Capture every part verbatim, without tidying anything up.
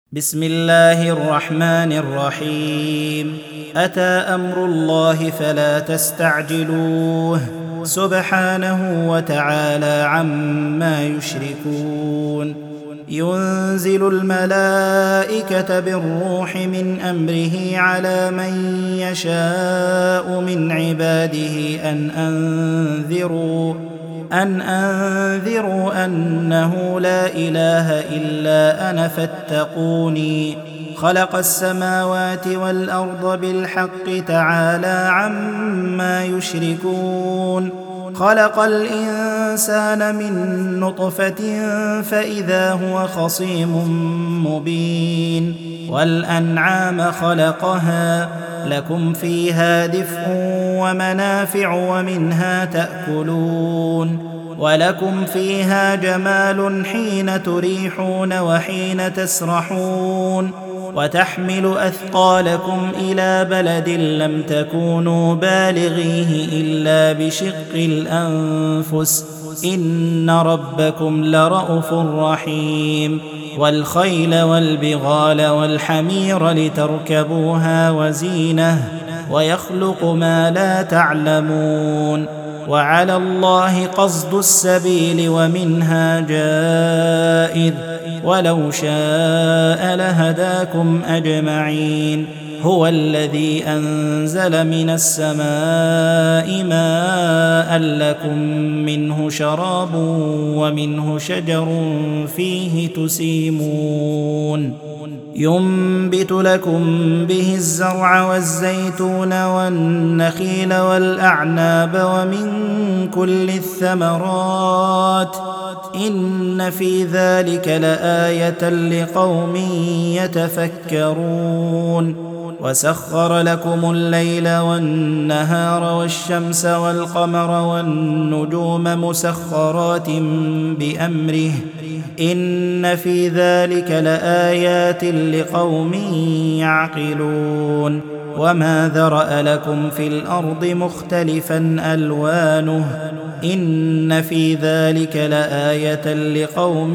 بسم الله الرحمن الرحيم. أتى أمر الله فلا تستعجلوه سبحانه وتعالى عما يشركون. ينزل الملائكة بالروح من أمره على من يشاء من عباده أن أنذروا أن أنذروا أنه لا إله إلا أنا فاتقوني. خلق السماوات والأرض بالحق تعالى عما يشركون. خلق الإنسان من نطفة فإذا هو خصيم مبين. والأنعام خلقها لكم فيها دفء ومنافع ومنها تأكلون. ولكم فيها جمال حين تريحون وحين تسرحون. وتحمل أثقالكم إلى بلد لم تكونوا بالغيه إلا بشق الأنفس إن ربكم لرءوف رحيم. والخيل والبغال والحمير لتركبوها وزينة ويخلق ما لا تعلمون. وعلى الله قصد السبيل ومنها جائر ولو شاء لهداكم أجمعين. هو الذي أنزل من السماء ماء لكم منه شراب ومنه شجر فيه تسيمون. ينبت لكم به الزرع والزيتون والنخيل والأعناب ومن كل الثمرات إن في ذلك لآية لقوم يتفكرون. وسخر لكم الليل والنهار والشمس والقمر والنجوم مسخرات بأمره إن في ذلك لآيات لقوم يعقلون. وما ذرأ لكم في الأرض مختلفا ألوانه إن في ذلك لآية لقوم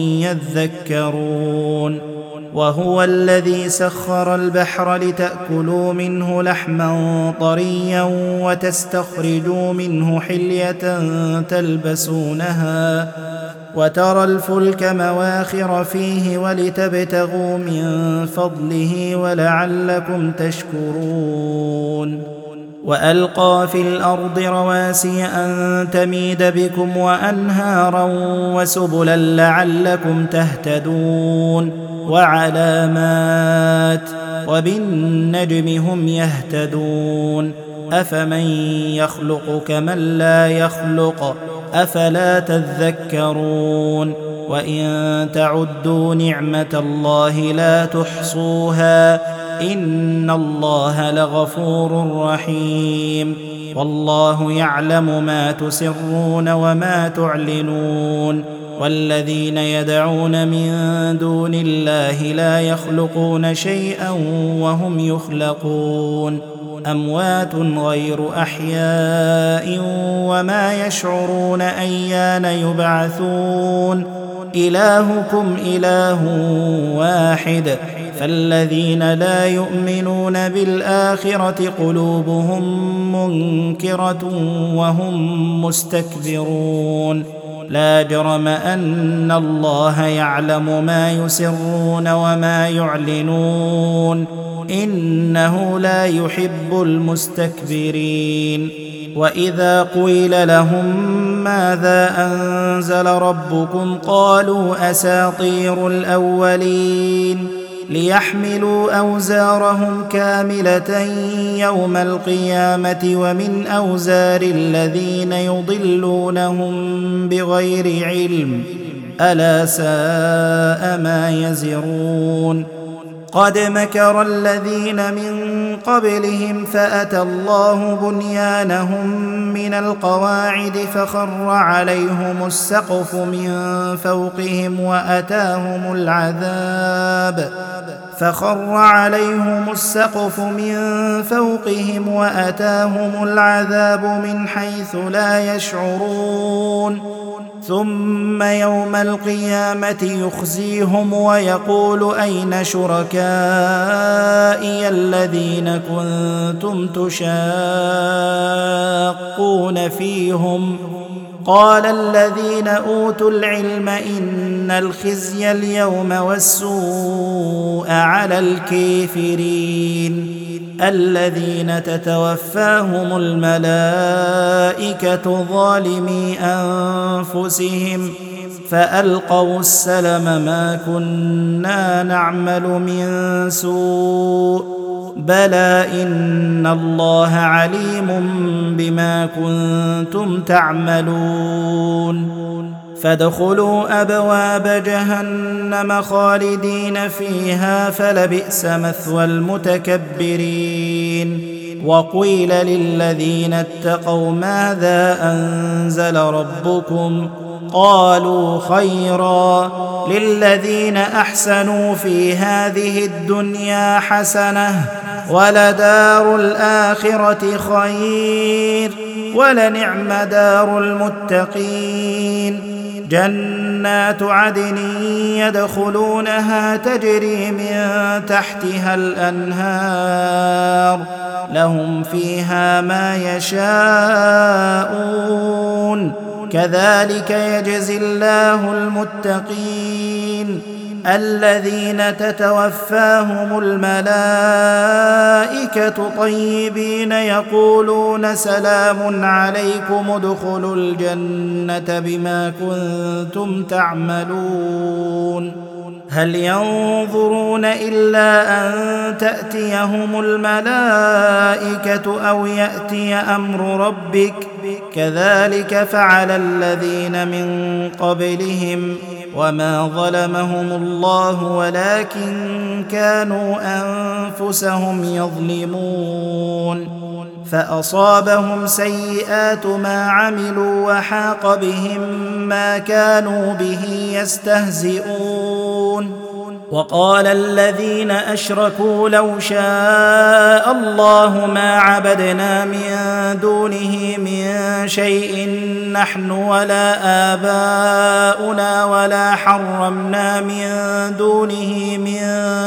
يذكرون. وهو الذي سخر البحر لتأكلوا منه لحما طريا وتستخرجوا منه حلية تلبسونها وترى الفلك مواخر فيه ولتبتغوا من فضله ولعلكم تشكرون. وألقى في الأرض رواسي أن تميد بكم وأنهارا وسبلا لعلكم تهتدون. وعلامات وبالنجم هم يهتدون. أفمن يخلق كمن لا يخلق أفلا تذكرون. وإن تعدوا نعمة الله لا تحصوها إن الله لغفور رحيم. والله يعلم ما تسرون وما تعلنون. والذين يدعون من دون الله لا يخلقون شيئا وهم يخلقون. أموات غير أحياء وما يشعرون أيان يبعثون. إلهكم إله واحد فالذين لا يؤمنون بالآخرة قلوبهم منكرة وهم مستكبرون. لا جرم أن الله يعلم ما يسرون وما يعلنون إنه لا يحب المستكبرين. وإذا قيل لهم ماذا أنزل ربكم قالوا أساطير الأولين ليحملوا أوزارهم كاملة يوم القيامة ومن أوزار الذين يضلونهم بغير علم ألا ساء ما يزرون. قد مكر الذين من قبلهم فأتى الله بنيانهم من القواعد فخر عليهم السقف من فوقهم وأتاهم العذاب فخر عليهم السقف من فوقهم وأتاهم العذاب من حيث لا يشعرون ثم يوم القيامة يخزيهم ويقول أين شركائي الذين كنتم تشاقون فيهم قال الذين أوتوا العلم إن الخزي اليوم والسوء على الكافرين الذين تتوفاهم الملائكة ظالمي أنفسهم فألقوا السلم ما كنا نعمل من سوء بلى إن الله عليم بما كنتم تعملون فادخلوا أبواب جهنم خالدين فيها فلبئس مثوى المتكبرين وقيل للذين اتقوا ماذا أنزل ربكم قالوا خيرا للذين أحسنوا في هذه الدنيا حسنة ولدار الآخرة خير ولنعم دار المتقين جنات عدن يدخلونها تجري من تحتها الأنهار لهم فيها ما يشاءون كذلك يجزي الله المتقين الذين تتوفاهم الملائكة طيبين يقولون سلام عليكم ادخلوا الجنة بما كنتم تعملون هل ينظرون إلا أن تأتيهم الملائكة أو يأتي أمر ربك كذلك فعل الذين من قبلهم وما ظلمهم الله ولكن كانوا أنفسهم يظلمون فأصابهم سيئات ما عملوا وحاق بهم ما كانوا به يستهزئون وقال الذين أشركوا لو شاء الله ما عبدنا من دونه من شيء نحن ولا آباؤنا ولا حرمنا من دونه من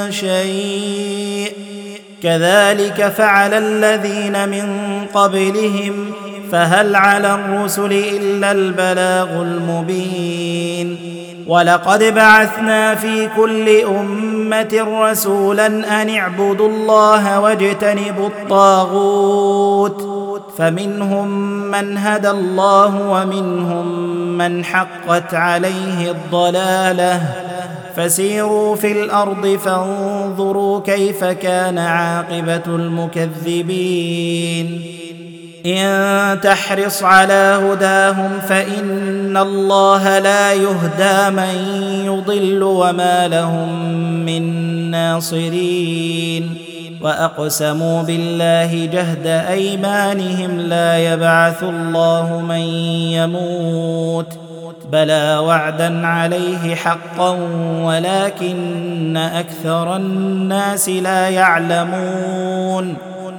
شيء كذلك فعل الذين من قبلهم فهل على الرسل إلا البلاغ المبين ولقد بعثنا في كل أمة رسولا أن اعبدوا الله واجتنبوا الطاغوت فمنهم من هدى الله ومنهم من حقت عليه الضلالة فسيروا في الأرض فانظروا كيف كان عاقبة المكذبين إن تحرص على هداهم فإن الله لا يهدى من يضل وما لهم من ناصرين وأقسموا بالله جهد أيمانهم لا يبعث الله من يموت بلى وعدا عليه حقا ولكن أكثر الناس لا يعلمون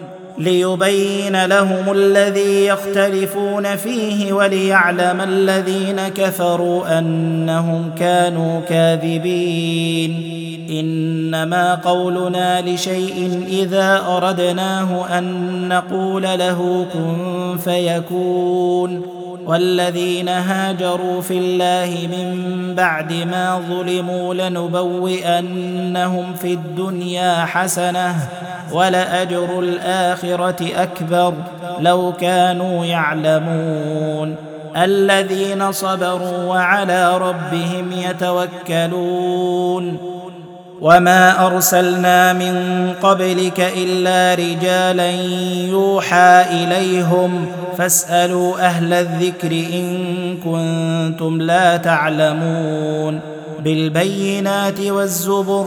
ليبين لهم الذي يختلفون فيه وليعلم الذين كفروا أنهم كانوا كاذبين إنما قولنا لشيء إذا أردناه أن نقول له كن فيكون والذين هاجروا في الله من بعد ما ظلموا لنبوئنهم في الدنيا حسنة ولأجر الآخرة أكبر لو كانوا يعلمون الذين صبروا وعلى ربهم يتوكلون وما أرسلنا من قبلك إلا رجالا يوحى إليهم فاسألوا أهل الذكر إن كنتم لا تعلمون بالبينات والزبر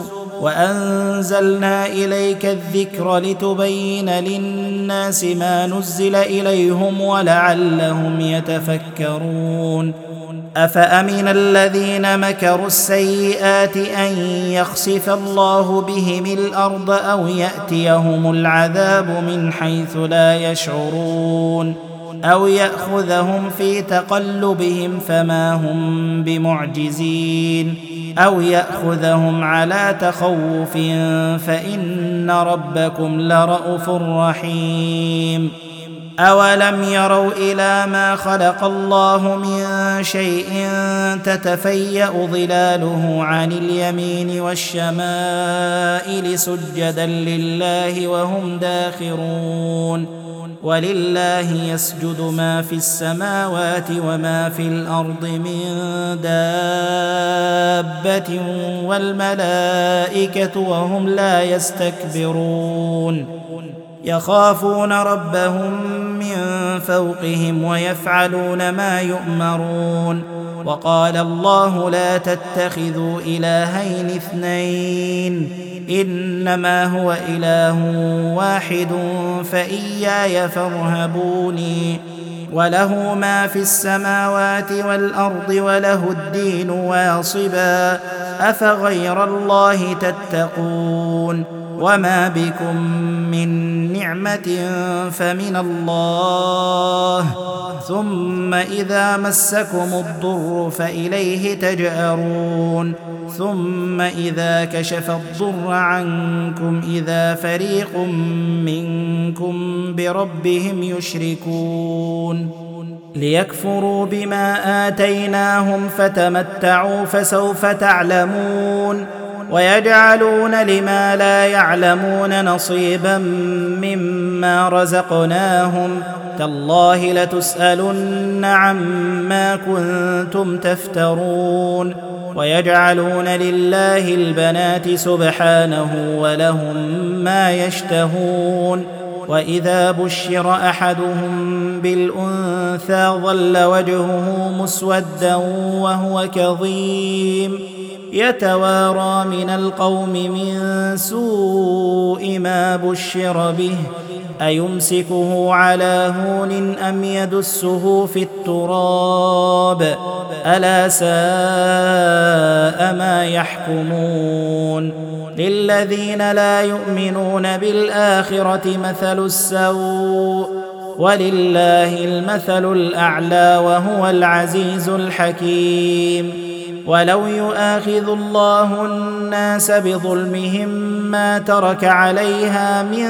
وأنزلنا إليك الذكر لتبين للناس ما نزل إليهم ولعلهم يتفكرون أفأمن الذين مكروا السيئات أن يخسف الله بهم الأرض أو يأتيهم العذاب من حيث لا يشعرون أو يأخذهم في تقلبهم فما هم بمعجزين أو يأخذهم على تخوف فإن ربكم لرءوف رحيم أولم يروا إلى ما خلق الله من شيء تتفيأ ظلاله عن اليمين والشمائل سجدا لله وهم داخرون ولله يسجد ما في السماوات وما في الأرض من دابة والملائكة وهم لا يستكبرون يخافون ربهم من فوقهم ويفعلون ما يؤمرون وقال الله لا تتخذوا إلهين اثنين إنما هو إله واحد فإياي فارهبوني وله ما في السماوات والأرض وله الدين واصبا أفغير الله تتقون وما بكم من نعمة فمن الله ثم إذا مسكم الضر فإليه تجأرون ثم إذا كشف الضر عنكم إذا فريق منكم بربهم يشركون ليكفروا بما آتيناهم فتمتعوا فسوف تعلمون ويجعلون لما لا يعلمون نصيبا مما رزقناهم تالله لتسألن عما كنتم تفترون ويجعلون لله البنات سبحانه ولهم ما يشتهون وإذا بشر أحدهم بالأنثى ظل وجهه مسودا وهو كظيم يتوارى من القوم من سوء ما بشر به أيمسكه على هون أم يدسه في التراب ألا ساء ما يحكمون للذين لا يؤمنون بالآخرة مثل السوء ولله المثل الأعلى وهو العزيز الحكيم ولو يؤاخذ الله الناس بظلمهم ما ترك عليها من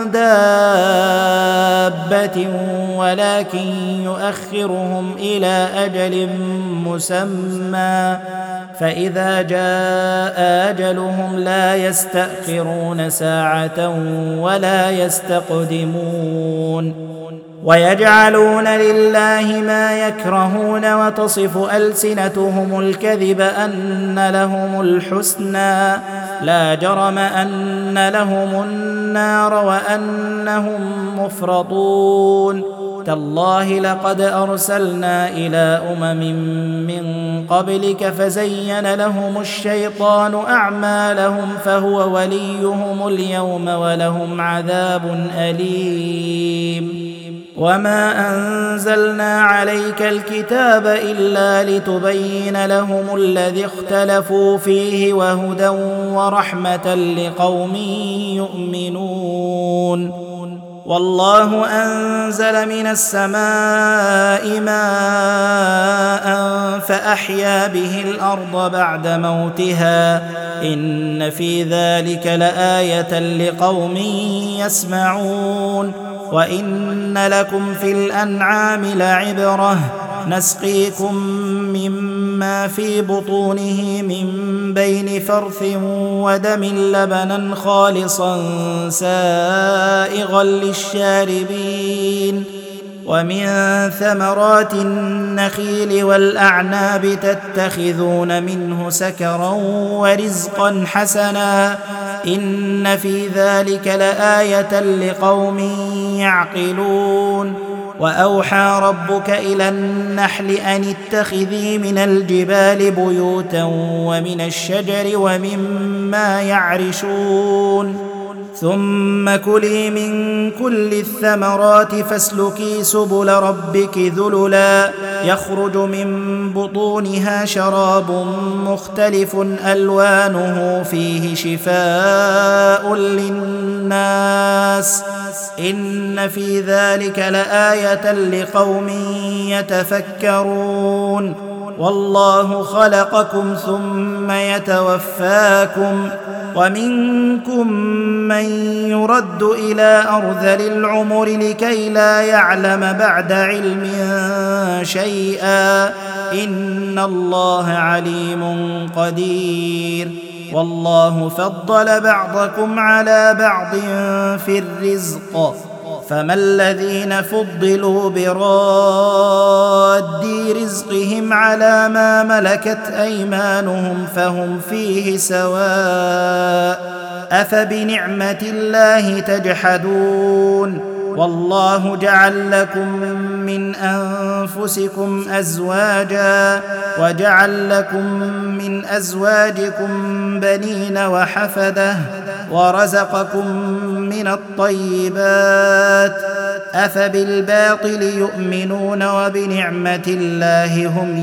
دابة ولكن يؤخرهم إلى أجل مسمى فإذا جاء أجلهم لا يستأخرون ساعة ولا يستقدمون ويجعلون لله ما يكرهون وتصف ألسنتهم الكذب أن لهم الحسنى لا جرم أن لهم النار وأنهم مفرطون تالله لقد أرسلنا إلى أمم من قبلك فزين لهم الشيطان أعمالهم فهو وليهم اليوم ولهم عذاب أليم وما أنزلنا عليك الكتاب إلا لتبين لهم الذي اختلفوا فيه وهدى ورحمة لقوم يؤمنون والله أنزل من السماء ماء فأحيا به الأرض بعد موتها إن في ذلك لآية لقوم يسمعون وإن لكم في الأنعام لعبرة نسقيكم مما في بطونه من بين فرث ودم لبنا خالصا سائغا للشاربين ومن ثمرات النخيل والأعناب تتخذون منه سكرا ورزقا حسنا إن في ذلك لآية لقوم يعقلون وأوحى ربك إلى النحل أن اتخذي من الجبال بيوتا ومن الشجر ومما يعرشون ثم كلي من كل الثمرات فاسلكي سبل ربك ذللا يخرج من بطونها شراب مختلف ألوانه فيه شفاء للناس إن في ذلك لآية لقوم يتفكرون والله خلقكم ثم يتوفاكم ومنكم من يرد إلى أرذل العمر لكي لا يعلم بعد علم شيئا إن الله عليم قدير والله فضل بعضكم على بعض في الرزق فما الذين فضلوا براد رزقهم على ما ملكت أيمانهم فهم فيه سواء أفبنعمة الله تجحدون والله جعل لكم من أنفسكم أزواجا وجعل لكم من أزواجكم بنين وحفدة ورزقكم من الطيبات أفبالباطل يؤمنون وبنعمة الله هم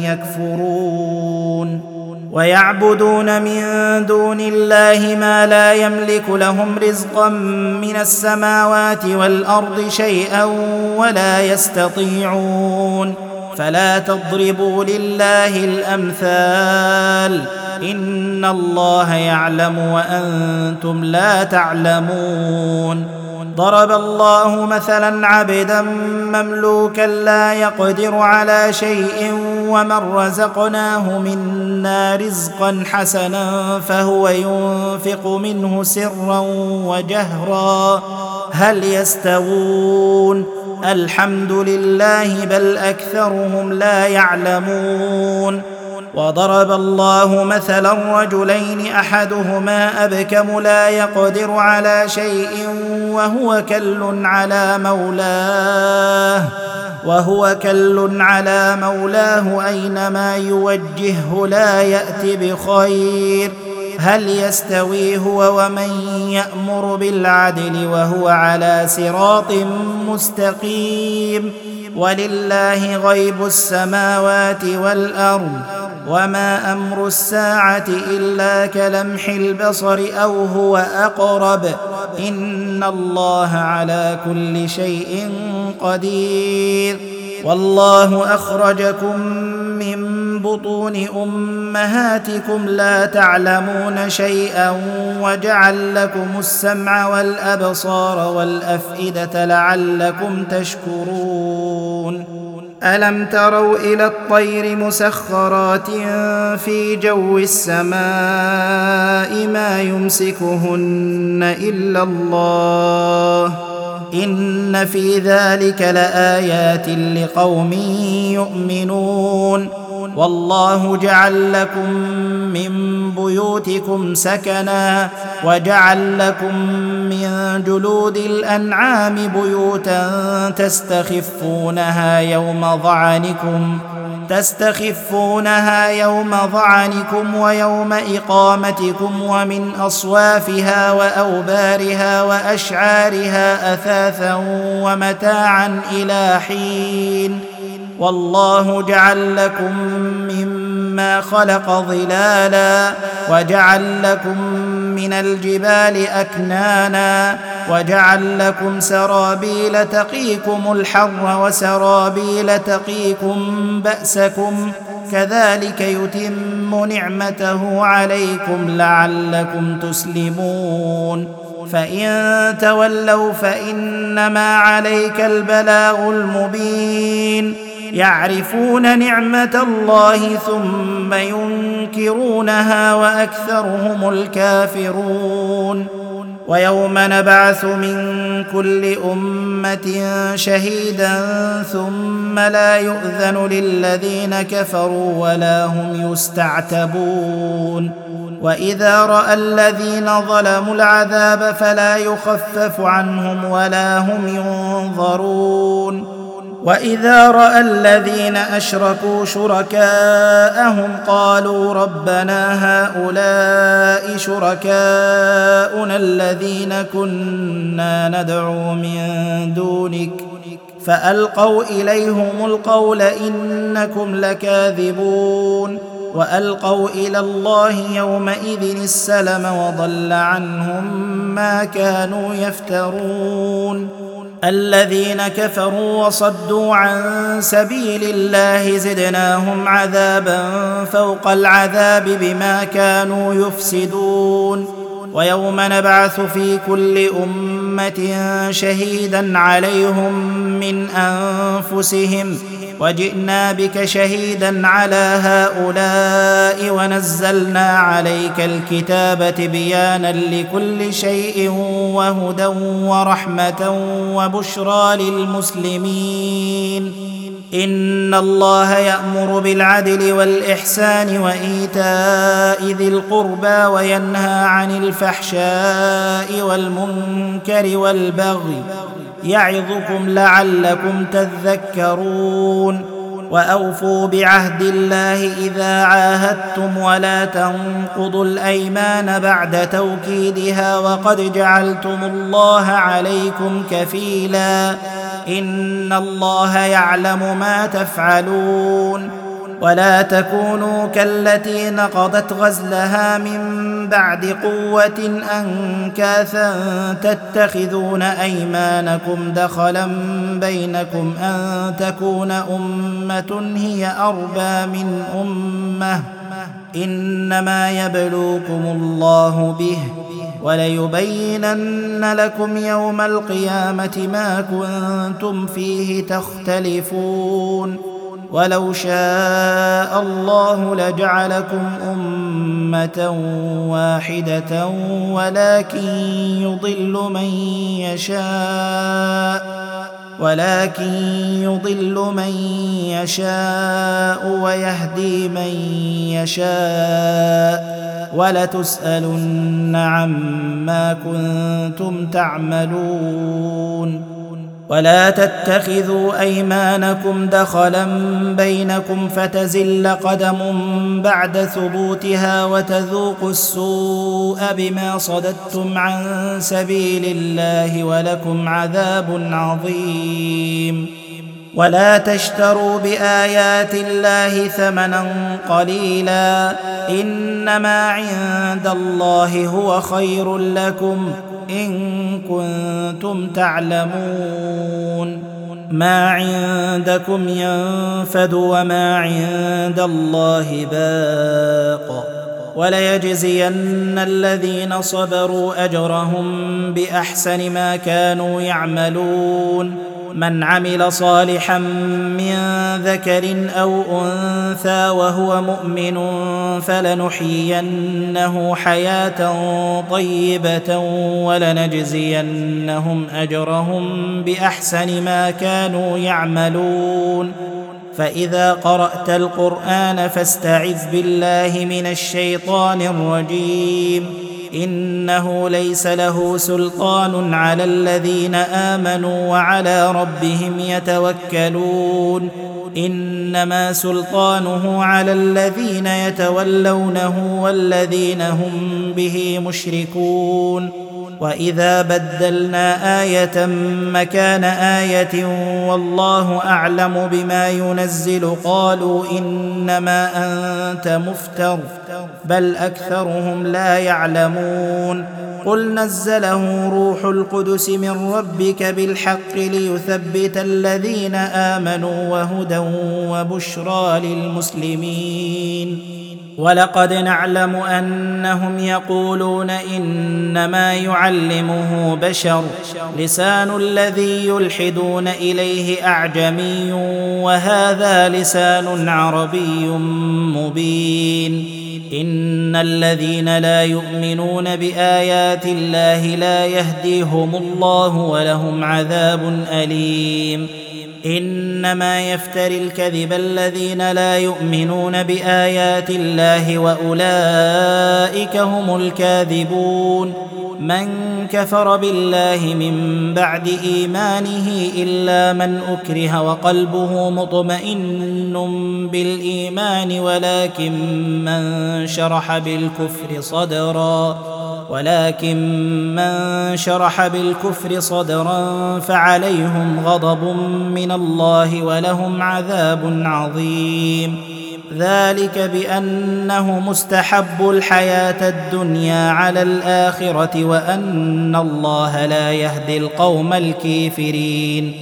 يكفرون ويعبدون من دون الله ما لا يملك لهم رزقا من السماوات والأرض شيئا ولا يستطيعون فلا تضربوا لله الأمثال إن الله يعلم وأنتم لا تعلمون ضرب الله مثلا عبدا مملوكا لا يقدر على شيء ومن رزقناه منا رزقا حسنا فهو ينفق منه سرا وجهرا هل يستوون الحمد لله بل أكثرهم لا يعلمون وضرب الله مثلا رجلين أحدهما أبكم لا يقدر على شيء وهو كل على مولاه وهو كل على مولاه أينما يوجهه لا يأت بخير هل يستوي هو ومن يأمر بالعدل وهو على صراط مستقيم ولله غيب السماوات والأرض وما أمر الساعة إلا كلمح البصر أو هو أقرب إن الله على كل شيء قدير والله أخرجكم من بطون أمهاتكم لا تعلمون شيئا وجعل لكم السمع والأبصار والأفئدة لعلكم تشكرون ألم تروا إلى الطير مسخرات في جو السماء ما يمسكهن إلا الله إن في ذلك لآيات لقوم يؤمنون والله جعل لكم من بيوتكم سكنا وجعل لكم من جلود الأنعام بيوتا تستخفونها يوم ظعنكم تستخفونها يوم ظعنكم ويوم إقامتكم ومن أصوافها وأوبارها وأشعارها أثاثا ومتاعا إلى حين والله جعل لكم مما خلق ظلالا وجعل لكم من الجبال أكنانا وجعل لكم سرابيل تقيكم الحر وسرابيل تقيكم بأسكم كذلك يتم نعمته عليكم لعلكم تسلمون فإن تولوا فإنما عليك البلاغ المبين يعرفون نعمة الله ثم ينكرونها وأكثرهم الكافرون ويوم نبعث من كل أمة شهيدا ثم لا يؤذن للذين كفروا ولا هم يستعتبون وإذا رأى الذين ظلموا العذاب فلا يخفف عنهم ولا هم ينظرون وإذا رأى الذين أشركوا شركاءهم قالوا ربنا هؤلاء شركاؤنا الذين كنا ندعو من دونك فألقوا إليهم القول إنكم لكاذبون وألقوا إلى الله يومئذ السلم وضل عنهم ما كانوا يفترون الذين كفروا وصدوا عن سبيل الله زدناهم عذابا فوق العذاب بما كانوا يفسدون ويوم نبعث في كل أمة شهيدا عليهم من أنفسهم وجئنا بك شهيدا على هؤلاء ونزلنا عليك الكتاب تبيانا لكل شيء وهدى ورحمة وبشرى للمسلمين إن الله يأمر بالعدل والإحسان وإيتاء ذي القربى وينهى عن الفحشاء والمنكر والبغي يعظكم لعلكم تذكرون وأوفوا بعهد الله إذا عاهدتم ولا تنقضوا الأيمان بعد توكيدها وقد جعلتم الله عليكم كفيلا إن الله يعلم ما تفعلون ولا تكونوا كالتي نقضت غزلها من بعد قوة أنكاثا تتخذون أيمانكم دخلا بينكم أن تكون أمة هي أربى من أمة إنما يبلوكم الله به وليبينن لكم يوم القيامة ما كنتم فيه تختلفون ولو شاء الله لجعلكم أمة واحدة ولكن يضل من يشاء ولكن يضل من يشاء ويهدي من يشاء ولتسألن عما كنتم تعملون ولا تتخذوا أيمانكم دخلا بينكم فتزل قدم بعد ثبوتها وتذوقوا السوء بما صددتم عن سبيل الله ولكم عذاب عظيم ولا تشتروا بآيات الله ثمنا قليلا إنما عند الله هو خير لكم إن كنتم تعلمون ما عندكم ينفد وما عند الله باق وليجزين الذين صبروا أجرهم بأحسن ما كانوا يعملون من عمل صالحا من ذكر أو أنثى وهو مؤمن فلنحيينه حياة طيبة ولنجزينهم أجرهم بأحسن ما كانوا يعملون فإذا قرأت القرآن فاستعذ بالله من الشيطان الرجيم إنه ليس له سلطان على الذين آمنوا وعلى ربهم يتوكلون إنما سلطانه على الذين يتولونه والذين هم به مشركون وإذا بدلنا آية مكان آية والله أعلم بما ينزل قالوا إنما أنت مفتر بل أكثرهم لا يعلمون قل نزله روح القدس من ربك بالحق ليثبت الذين آمنوا وهدى وبشرى للمسلمين ولقد نعلم أنهم يقولون إنما يعلمه بشر لسان الذي يلحدون إليه أعجمي وهذا لسان عربي مبين إن الذين لا يؤمنون بآيات الله لا يهديهم الله ولهم عذاب أليم إنما يفتري الكذب الذين لا يؤمنون بآيات الله وأولئك هم الكاذبون. من كفر بالله من بعد إيمانه إلا من أكره وقلبه مطمئن بالإيمان ولكن من شرح بالكفر صدرا ولكن من شرح بالكفر صدرا فعليهم غضب من الله ولهم عذاب عظيم. ذلك بأنه مستحب الحياة الدنيا على الآخرة وأن الله لا يهدي القوم الكافرين.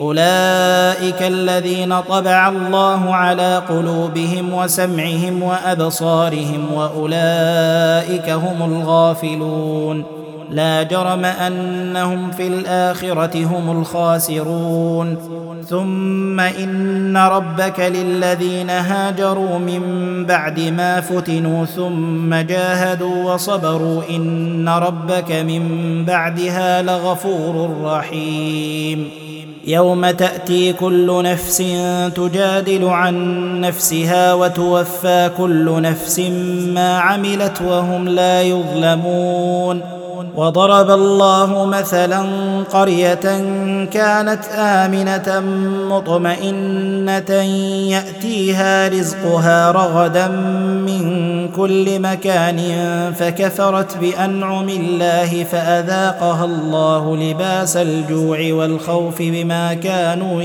أولئك الذين طبع الله على قلوبهم وسمعهم وأبصارهم وأولئك هم الغافلون. لا جرم أنهم في الآخرة هم الخاسرون. ثم إن ربك للذين هاجروا من بعد ما فتنوا ثم جاهدوا وصبروا إن ربك من بعدها لغفور رحيم. يوم تأتي كل نفس تجادل عن نفسها وتوفى كل نفس ما عملت وهم لا يظلمون. وضرب الله مثلا قرية كانت آمنة مطمئنة يأتيها رزقها رغدا من كل مكان فكفرت بأنعم الله فأذاقها الله لباس الجوع والخوف بما كانوا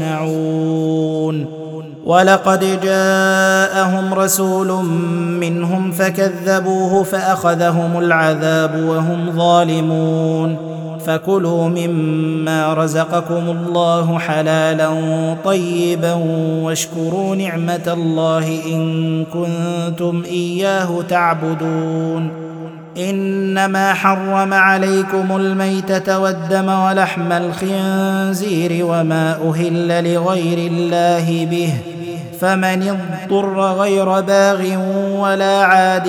يصنعون. ولقد جاءهم رسول منهم فكذبوه فأخذهم العذاب وهم ظالمون. فكلوا مما رزقكم الله حلالا طيبا واشكروا نعمة الله إن كنتم إياه تعبدون. إنما حرم عليكم الميتة والدم ولحم الخنزير وما أهل لغير الله به فمن اضطر غير باغ ولا عاد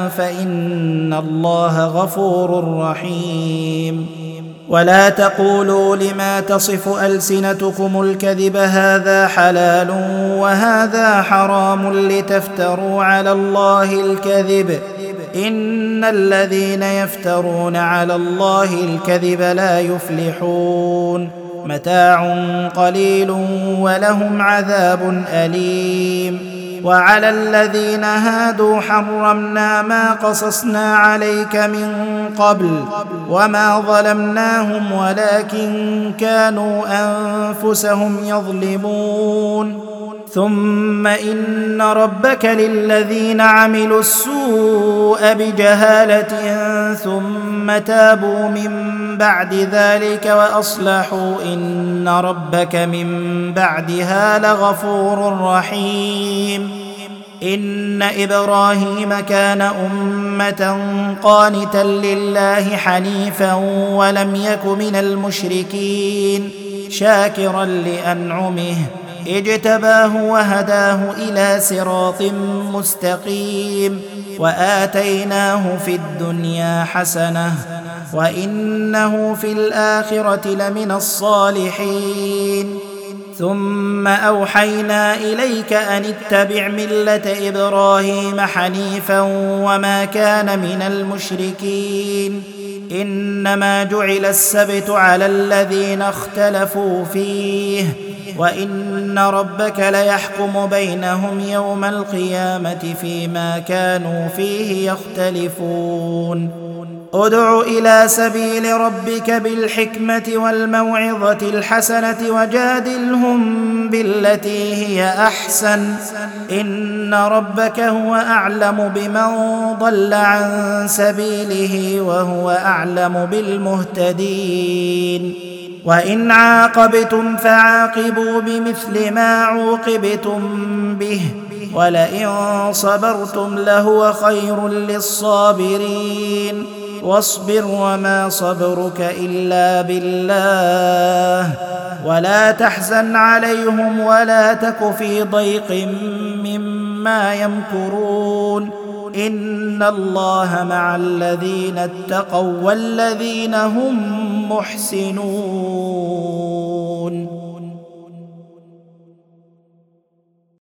فإن الله غفور رحيم. ولا تقولوا لما تصف ألسنتكم الكذب هذا حلال وهذا حرام لتفتروا على الله الكذب إن الذين يفترون على الله الكذب لا يفلحون. متاع قليل ولهم عذاب أليم. وعلى الذين هادوا حرمنا ما قصصنا عليك من قبل وما ظلمناهم ولكن كانوا أنفسهم يظلمون. ثم إن ربك للذين عملوا السوء بجهالة ثم تابوا من بعد ذلك وأصلحوا إن ربك من بعدها لغفور رحيم. إن إبراهيم كان أمة قانتا لله حنيفا ولم يك من المشركين شاكرا لأنعمه اجتباه وهداه إلى صراط مستقيم وآتيناه في الدنيا حسنة وإنه في الآخرة لمن الصالحين. ثم أوحينا إليك أن اتبع ملة إبراهيم حنيفا وما كان من المشركين. إنما جعل السبت على الذين اختلفوا فيه وإن ربك ليحكم بينهم يوم القيامة فيما كانوا فيه يختلفون. ادع إلى سبيل ربك بالحكمة والموعظة الحسنة وجادلهم بالتي هي أحسن إن ربك هو أعلم بمن ضل عن سبيله وهو أعلم بالمهتدين. وإن عاقبتم فعاقبوا بمثل ما عوقبتم به ولئن صبرتم لهو خير للصابرين. واصبر وما صبرك إلا بالله ولا تحزن عليهم ولا تك في ضيق مما يمكرون إن الله مع الذين اتقوا والذين هم محسنون.